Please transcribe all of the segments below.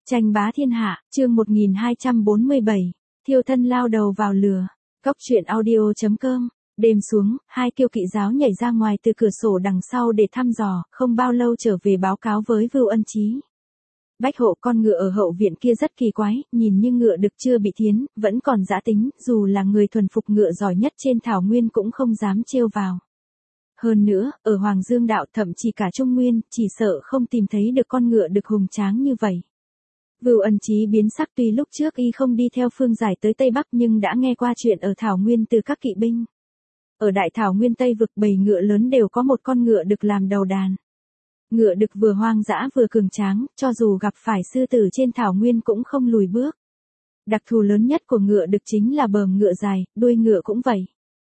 Tranh bá thiên hạ, chương 1247, thiêu thân lao đầu vào lửa. Cóc truyện audio.com. Đêm xuống, hai kiêu kỵ giáo nhảy ra ngoài từ cửa sổ đằng sau để thăm dò, không bao lâu trở về báo cáo với Vưu Ân Chí. Bách hộ con ngựa ở hậu viện kia rất kỳ quái, nhìn như ngựa đực chưa bị thiến, vẫn còn dã tính, dù là người thuần phục ngựa giỏi nhất trên thảo nguyên cũng không dám trêu vào. Hơn nữa, ở Hoàng Dương đạo thậm chí cả Trung Nguyên, chỉ sợ không tìm thấy được con ngựa đực hùng tráng như vậy. Vưu Ân Chí biến sắc, tuy lúc trước y không đi theo phương giải tới Tây Bắc nhưng đã nghe qua chuyện ở Thảo Nguyên từ các kỵ binh. Ở Đại Thảo Nguyên Tây vực bầy ngựa lớn đều có một con ngựa đực làm đầu đàn. Ngựa đực vừa hoang dã vừa cường tráng, cho dù gặp phải sư tử trên Thảo Nguyên cũng không lùi bước. Đặc thù lớn nhất của ngựa đực chính là bờm ngựa dài, đuôi ngựa cũng vậy.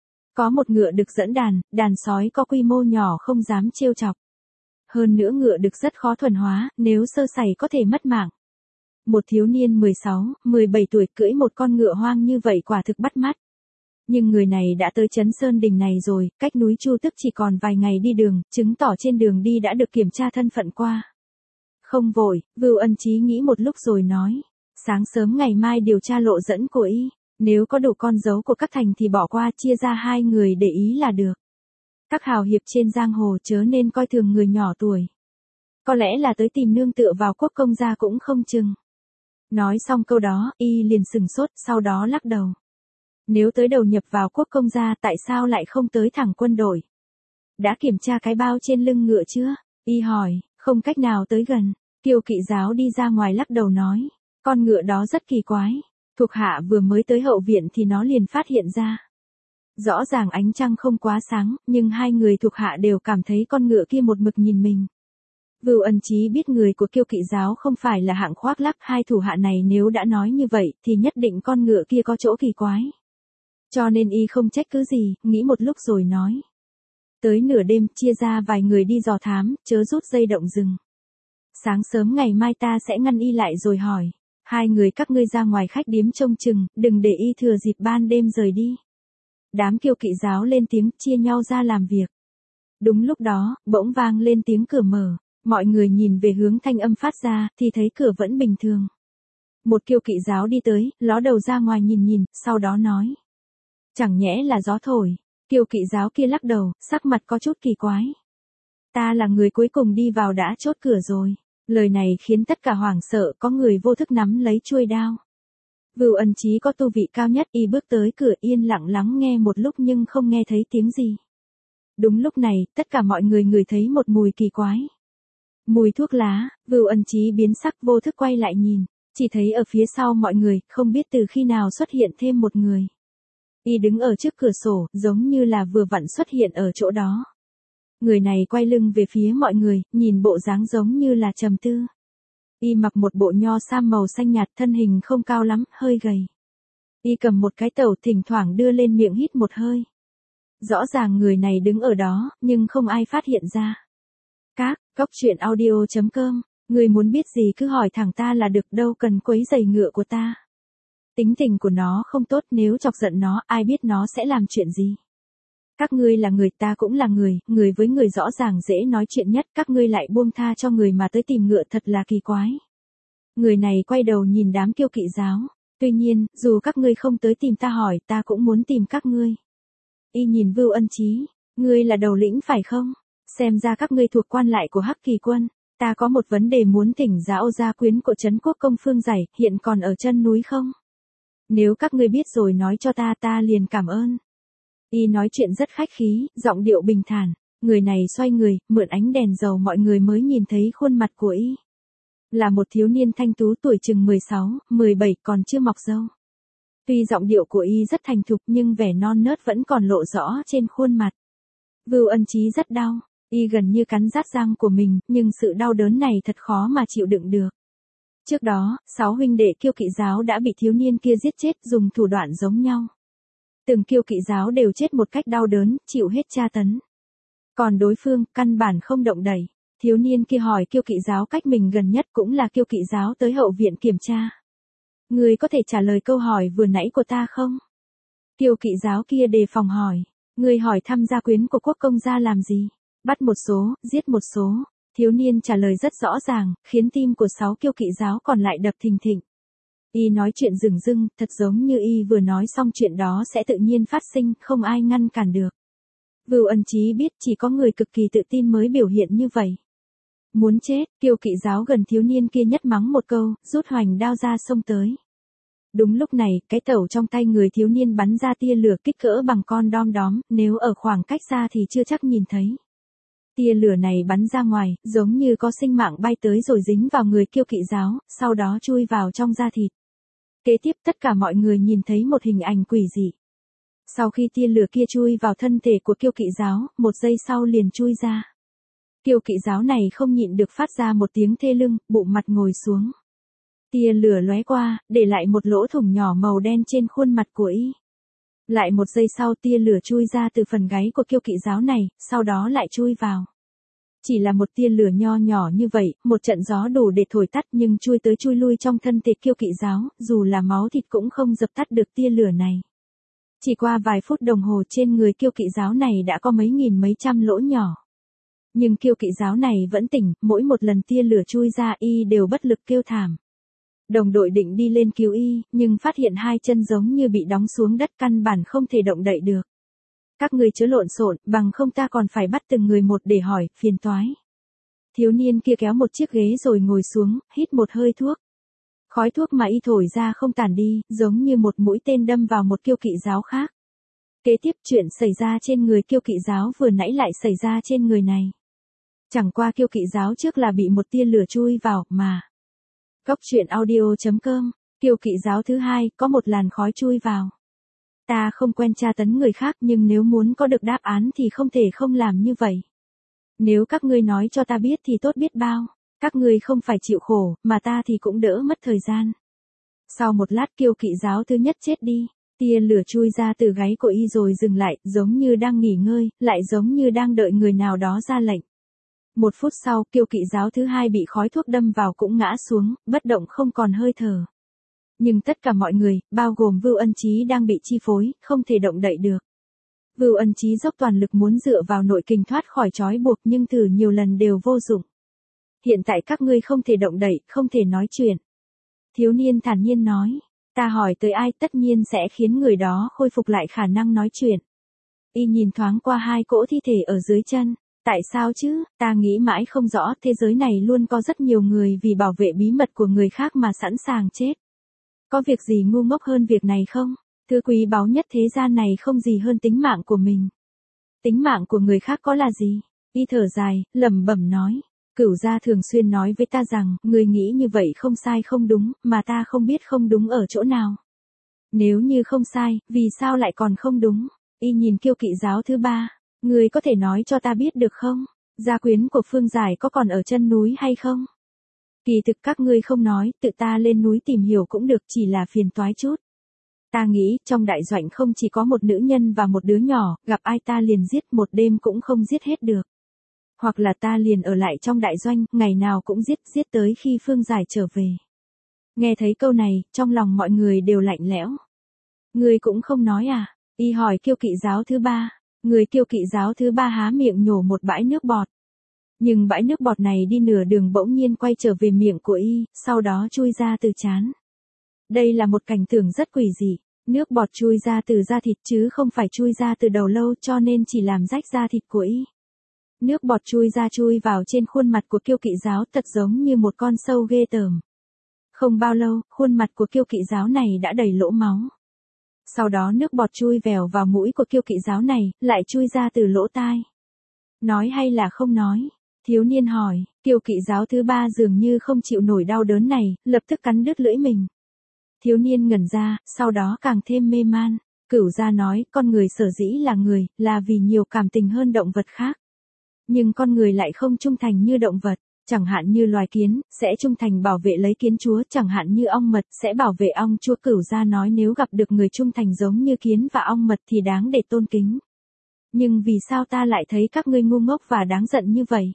Có một ngựa đực dẫn đàn, đàn sói có quy mô nhỏ không dám trêu chọc. Hơn nữa ngựa đực rất khó thuần hóa, nếu sơ sẩy có thể mất mạng. Một thiếu niên 16, 17 tuổi cưỡi một con ngựa hoang như vậy quả thực bắt mắt. Nhưng người này đã tới Trấn Sơn Đình này rồi, cách núi Chu Tức chỉ còn vài ngày đi đường, chứng tỏ trên đường đi đã được kiểm tra thân phận qua. Không vội, Vưu Ân Chí nghĩ một lúc rồi nói, sáng sớm ngày mai điều tra lộ dẫn của y, nếu có đủ con dấu của các thành thì bỏ qua, chia ra hai người để ý là được. Các hào hiệp trên giang hồ chớ nên coi thường người nhỏ tuổi. Có lẽ là tới tìm nương tựa vào Quốc công gia cũng không chừng. Nói xong câu đó, y liền sừng sốt, sau đó lắc đầu. Nếu tới đầu nhập vào Quốc công gia tại sao lại không tới thẳng quân đội? Đã kiểm tra cái bao trên lưng ngựa chưa? Y hỏi, không cách nào tới gần. Kiêu kỵ giáo đi ra ngoài lắc đầu nói, con ngựa đó rất kỳ quái. Thuộc hạ vừa mới tới hậu viện thì nó liền phát hiện ra. Rõ ràng ánh trăng không quá sáng, nhưng hai người thuộc hạ đều cảm thấy con ngựa kia một mực nhìn mình. Vưu Ân Chí biết người của kiêu kỵ giáo không phải là hạng khoác lác, hai thủ hạ này nếu đã nói như vậy thì nhất định con ngựa kia có chỗ kỳ quái. Cho nên y không trách cứ gì, nghĩ một lúc rồi nói. Tới nửa đêm chia ra vài người đi dò thám, chớ rút dây động rừng. Sáng sớm ngày mai ta sẽ ngăn y lại rồi hỏi. Hai người các ngươi ra ngoài khách điếm trông chừng, đừng để y thừa dịp ban đêm rời đi. Đám kiêu kỵ giáo lên tiếng chia nhau ra làm việc. Đúng lúc đó, bỗng vang lên tiếng cửa mở. Mọi người nhìn về hướng thanh âm phát ra, thì thấy cửa vẫn bình thường. Một kiêu kỵ giáo đi tới, ló đầu ra ngoài nhìn, sau đó nói. Chẳng nhẽ là gió thổi. Kiêu kỵ giáo kia lắc đầu, sắc mặt có chút kỳ quái. Ta là người cuối cùng đi vào đã chốt cửa rồi. Lời này khiến tất cả hoảng sợ, có người vô thức nắm lấy chuôi đao. Vưu Ân Chí có tu vị cao nhất, y bước tới cửa yên lặng lắng nghe một lúc nhưng không nghe thấy tiếng gì. Đúng lúc này, tất cả mọi người ngửi thấy một mùi kỳ quái. Mùi thuốc lá. Vưu Ân Chí biến sắc, vô thức quay lại nhìn, chỉ thấy ở phía sau mọi người, không biết từ khi nào xuất hiện thêm một người. Y đứng ở trước cửa sổ, giống như là vừa vặn xuất hiện ở chỗ đó. Người này quay lưng về phía mọi người, nhìn bộ dáng giống như là trầm tư. Y mặc một bộ nho sam màu xanh nhạt, thân hình không cao lắm, hơi gầy. Y cầm một cái tẩu, thỉnh thoảng đưa lên miệng hít một hơi. Rõ ràng người này đứng ở đó, nhưng không ai phát hiện ra. Cóc truyện audio.com, người muốn biết gì cứ hỏi thẳng ta là được, đâu cần quấy rầy ngựa của ta. Tính tình của nó không tốt, nếu chọc giận nó, ai biết nó sẽ làm chuyện gì. Các ngươi là người, ta cũng là người với người rõ ràng dễ nói chuyện nhất, các ngươi lại buông tha cho người mà tới tìm ngựa, thật là kỳ quái. Người này quay đầu nhìn đám kiêu kỵ giáo, tuy nhiên, dù các ngươi không tới tìm ta hỏi, ta cũng muốn tìm các ngươi. Y nhìn Vưu Ân Chí, ngươi là đầu lĩnh phải không? Xem ra các ngươi thuộc quan lại của Hắc Kỳ quân. Ta có một vấn đề muốn thỉnh giáo gia quyến của Trấn Quốc công Phương Giải, hiện còn ở chân núi không? Nếu các ngươi biết rồi nói cho ta liền cảm ơn. Y nói chuyện rất khách khí, giọng điệu bình thản. Người này xoay người, mượn ánh đèn dầu mọi người mới nhìn thấy khuôn mặt của y. Là một thiếu niên thanh tú tuổi chừng 16, 17 còn chưa mọc râu. Tuy giọng điệu của y rất thành thục nhưng vẻ non nớt vẫn còn lộ rõ trên khuôn mặt. Vưu Ân Chí rất đau. Y gần như cắn rát răng của mình, nhưng sự đau đớn này thật khó mà chịu đựng được. Trước đó, 6 huynh đệ kiêu kỵ giáo đã bị thiếu niên kia giết chết dùng thủ đoạn giống nhau. Từng kiêu kỵ giáo đều chết một cách đau đớn, chịu hết tra tấn. Còn đối phương, căn bản không động đậy. Thiếu niên kia hỏi kiêu kỵ giáo cách mình gần nhất cũng là kiêu kỵ giáo tới hậu viện kiểm tra. Người có thể trả lời câu hỏi vừa nãy của ta không? Kiêu kỵ giáo kia đề phòng hỏi. Người hỏi thăm gia quyến của Quốc công gia làm gì? Bắt một số, giết một số. Thiếu niên trả lời rất rõ ràng, khiến tim của 6 kiêu kỵ giáo còn lại đập thình thịch. Y nói chuyện dửng dưng, thật giống như y vừa nói xong chuyện đó sẽ tự nhiên phát sinh, không ai ngăn cản được. Vưu Ân Chí biết chỉ có người cực kỳ tự tin mới biểu hiện như vậy. Muốn chết, kiêu kỵ giáo gần thiếu niên kia nhất mắng một câu, rút hoành đao ra xông tới. Đúng lúc này, cái tẩu trong tay người thiếu niên bắn ra tia lửa kích cỡ bằng con đom đóm, nếu ở khoảng cách xa thì chưa chắc nhìn thấy. Tia lửa này bắn ra ngoài, giống như có sinh mạng bay tới rồi dính vào người kiêu kỵ giáo, sau đó chui vào trong da thịt. Kế tiếp tất cả mọi người nhìn thấy một hình ảnh quỷ dị. Sau khi tia lửa kia chui vào thân thể của kiêu kỵ giáo, một giây sau liền chui ra. Kiêu kỵ giáo này không nhịn được phát ra một tiếng thê lưng, bụng mặt ngồi xuống. Tia lửa lóe qua, để lại một lỗ thủng nhỏ màu đen trên khuôn mặt của y. Lại một giây sau tia lửa chui ra từ phần gáy của kiêu kỵ giáo này, sau đó lại chui vào. Chỉ là một tia lửa nho nhỏ như vậy, một trận gió đủ để thổi tắt nhưng chui tới chui lui trong thân thể kiêu kỵ giáo, dù là máu thịt cũng không dập tắt được tia lửa này. Chỉ qua vài phút đồng hồ trên người kiêu kỵ giáo này đã có mấy nghìn mấy trăm lỗ nhỏ. Nhưng kiêu kỵ giáo này vẫn tỉnh, mỗi một lần tia lửa chui ra y đều bất lực kêu thảm. Đồng đội định đi lên cứu y, nhưng phát hiện hai chân giống như bị đóng xuống đất căn bản không thể động đậy được. Các ngươi chớ lộn xộn, bằng không ta còn phải bắt từng người một để hỏi, phiền toái. Thiếu niên kia kéo một chiếc ghế rồi ngồi xuống, hít một hơi thuốc. Khói thuốc mà y thổi ra không tản đi, giống như một mũi tên đâm vào một kiêu kỵ giáo khác. Kế tiếp chuyện xảy ra trên người kiêu kỵ giáo vừa nãy lại xảy ra trên người này. Chẳng qua kiêu kỵ giáo trước là bị một tia lửa chui vào, mà. Góc truyện audio.com, kiêu kỵ giáo thứ hai, có một làn khói chui vào. Ta không quen tra tấn người khác nhưng nếu muốn có được đáp án thì không thể không làm như vậy. Nếu các ngươi nói cho ta biết thì tốt biết bao. Các ngươi không phải chịu khổ, mà ta thì cũng đỡ mất thời gian. Sau một lát kiêu kỵ giáo thứ nhất chết đi. Tia lửa chui ra từ gáy của y rồi dừng lại, giống như đang nghỉ ngơi, lại giống như đang đợi người nào đó ra lệnh. Một phút sau, kiêu kỵ giáo thứ hai bị khói thuốc đâm vào cũng ngã xuống, bất động không còn hơi thở. Nhưng tất cả mọi người, bao gồm Vưu Ân Chí đang bị chi phối, không thể động đậy được. Vưu Ân Chí dốc toàn lực muốn dựa vào nội kình thoát khỏi trói buộc nhưng thử nhiều lần đều vô dụng. Hiện tại các ngươi không thể động đậy, không thể nói chuyện. Thiếu niên thản nhiên nói, ta hỏi tới ai tất nhiên sẽ khiến người đó khôi phục lại khả năng nói chuyện. Y nhìn thoáng qua hai cỗ thi thể ở dưới chân. Tại sao chứ, ta nghĩ mãi không rõ, thế giới này luôn có rất nhiều người vì bảo vệ bí mật của người khác mà sẵn sàng chết. Có việc gì ngu ngốc hơn việc này không? Thứ quý báu nhất thế gian này không gì hơn tính mạng của mình. Tính mạng của người khác có là gì? Y thở dài, lẩm bẩm nói. Cửu gia thường xuyên nói với ta rằng, người nghĩ như vậy không sai không đúng, mà ta không biết không đúng ở chỗ nào. Nếu như không sai, vì sao lại còn không đúng? Y nhìn kiêu kỵ giáo thứ ba. Người có thể nói cho ta biết được không? Gia quyến của Phương Giải có còn ở chân núi hay không? Kỳ thực các ngươi không nói, tự ta lên núi tìm hiểu cũng được, chỉ là phiền toái chút. Ta nghĩ, trong đại doanh không chỉ có một nữ nhân và một đứa nhỏ, gặp ai ta liền giết một đêm cũng không giết hết được. Hoặc là ta liền ở lại trong đại doanh, ngày nào cũng giết tới khi Phương Giải trở về. Nghe thấy câu này, trong lòng mọi người đều lạnh lẽo. Ngươi cũng không nói à? Y hỏi kiêu kỵ giáo thứ ba. Người kiêu kỵ giáo thứ ba há miệng nhổ một bãi nước bọt. Nhưng bãi nước bọt này đi nửa đường bỗng nhiên quay trở về miệng của y, sau đó chui ra từ trán. Đây là một cảnh tượng rất quỷ dị. Nước bọt chui ra từ da thịt chứ không phải chui ra từ đầu lâu cho nên chỉ làm rách da thịt của y. Nước bọt chui vào trên khuôn mặt của kiêu kỵ giáo thật giống như một con sâu ghê tởm. Không bao lâu, khuôn mặt của kiêu kỵ giáo này đã đầy lỗ máu. Sau đó nước bọt chui vèo vào mũi của kiêu kỵ giáo này, lại chui ra từ lỗ tai. Nói hay là không nói? Thiếu niên hỏi, kiêu kỵ giáo thứ ba dường như không chịu nổi đau đớn này, lập tức cắn đứt lưỡi mình. Thiếu niên ngẩn ra, sau đó càng thêm mê man. Cửu gia nói, con người sở dĩ là người, là vì nhiều cảm tình hơn động vật khác. Nhưng con người lại không trung thành như động vật. Chẳng hạn như loài kiến, sẽ trung thành bảo vệ lấy kiến chúa, chẳng hạn như ong mật, sẽ bảo vệ ong chúa. Cửu gia nói nếu gặp được người trung thành giống như kiến và ong mật thì đáng để tôn kính. Nhưng vì sao ta lại thấy các ngươi ngu ngốc và đáng giận như vậy?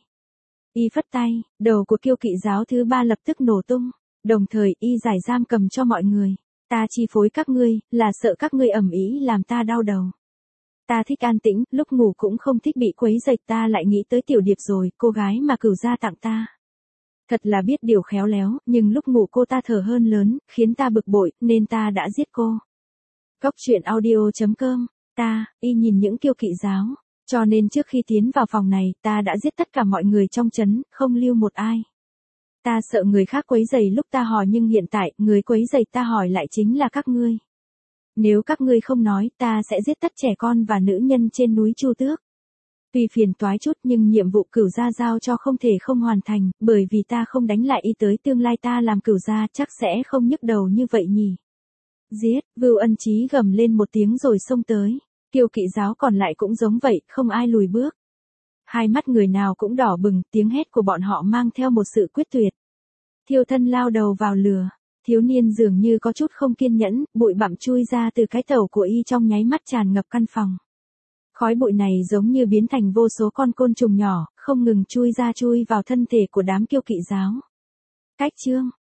Y phất tay, đầu của kiêu kỵ giáo thứ ba lập tức nổ tung. Đồng thời, y giải giam cầm cho mọi người. Ta chi phối các ngươi, là sợ các ngươi ầm ĩ làm ta đau đầu. Ta thích an tĩnh, lúc ngủ cũng không thích bị quấy rầy, ta lại nghĩ tới Tiểu Điệp rồi, cô gái mà Cửu gia tặng ta. Thật là biết điều khéo léo, nhưng lúc ngủ cô ta thở hơn lớn, khiến ta bực bội, nên ta đã giết cô. Cốc truyện audio.com, ta, y nhìn những kiêu kỵ giáo. Cho nên trước khi tiến vào phòng này, ta đã giết tất cả mọi người trong trấn, không lưu một ai. Ta sợ người khác quấy rầy lúc ta hỏi, nhưng hiện tại, người quấy rầy ta hỏi lại chính là các ngươi. Nếu các ngươi không nói, ta sẽ giết tất trẻ con và nữ nhân trên núi Chu Tước. Tuy phiền toái chút nhưng nhiệm vụ Cửu gia giao cho không thể không hoàn thành, bởi vì ta không đánh lại y tới tương lai ta làm Cửu gia chắc sẽ không nhức đầu như vậy nhỉ. Giết, Vưu Ân Chí gầm lên một tiếng rồi xông tới. Kiêu kỵ giáo còn lại cũng giống vậy, không ai lùi bước. Hai mắt người nào cũng đỏ bừng, tiếng hét của bọn họ mang theo một sự quyết tuyệt. Thiêu Thân lao đầu vào lửa. Thiếu niên dường như có chút không kiên nhẫn, bụi bặm chui ra từ cái tẩu của y trong nháy mắt tràn ngập căn phòng. Khói bụi này giống như biến thành vô số con côn trùng nhỏ, không ngừng chui ra chui vào thân thể của đám kiêu kỵ giáo. Cách chương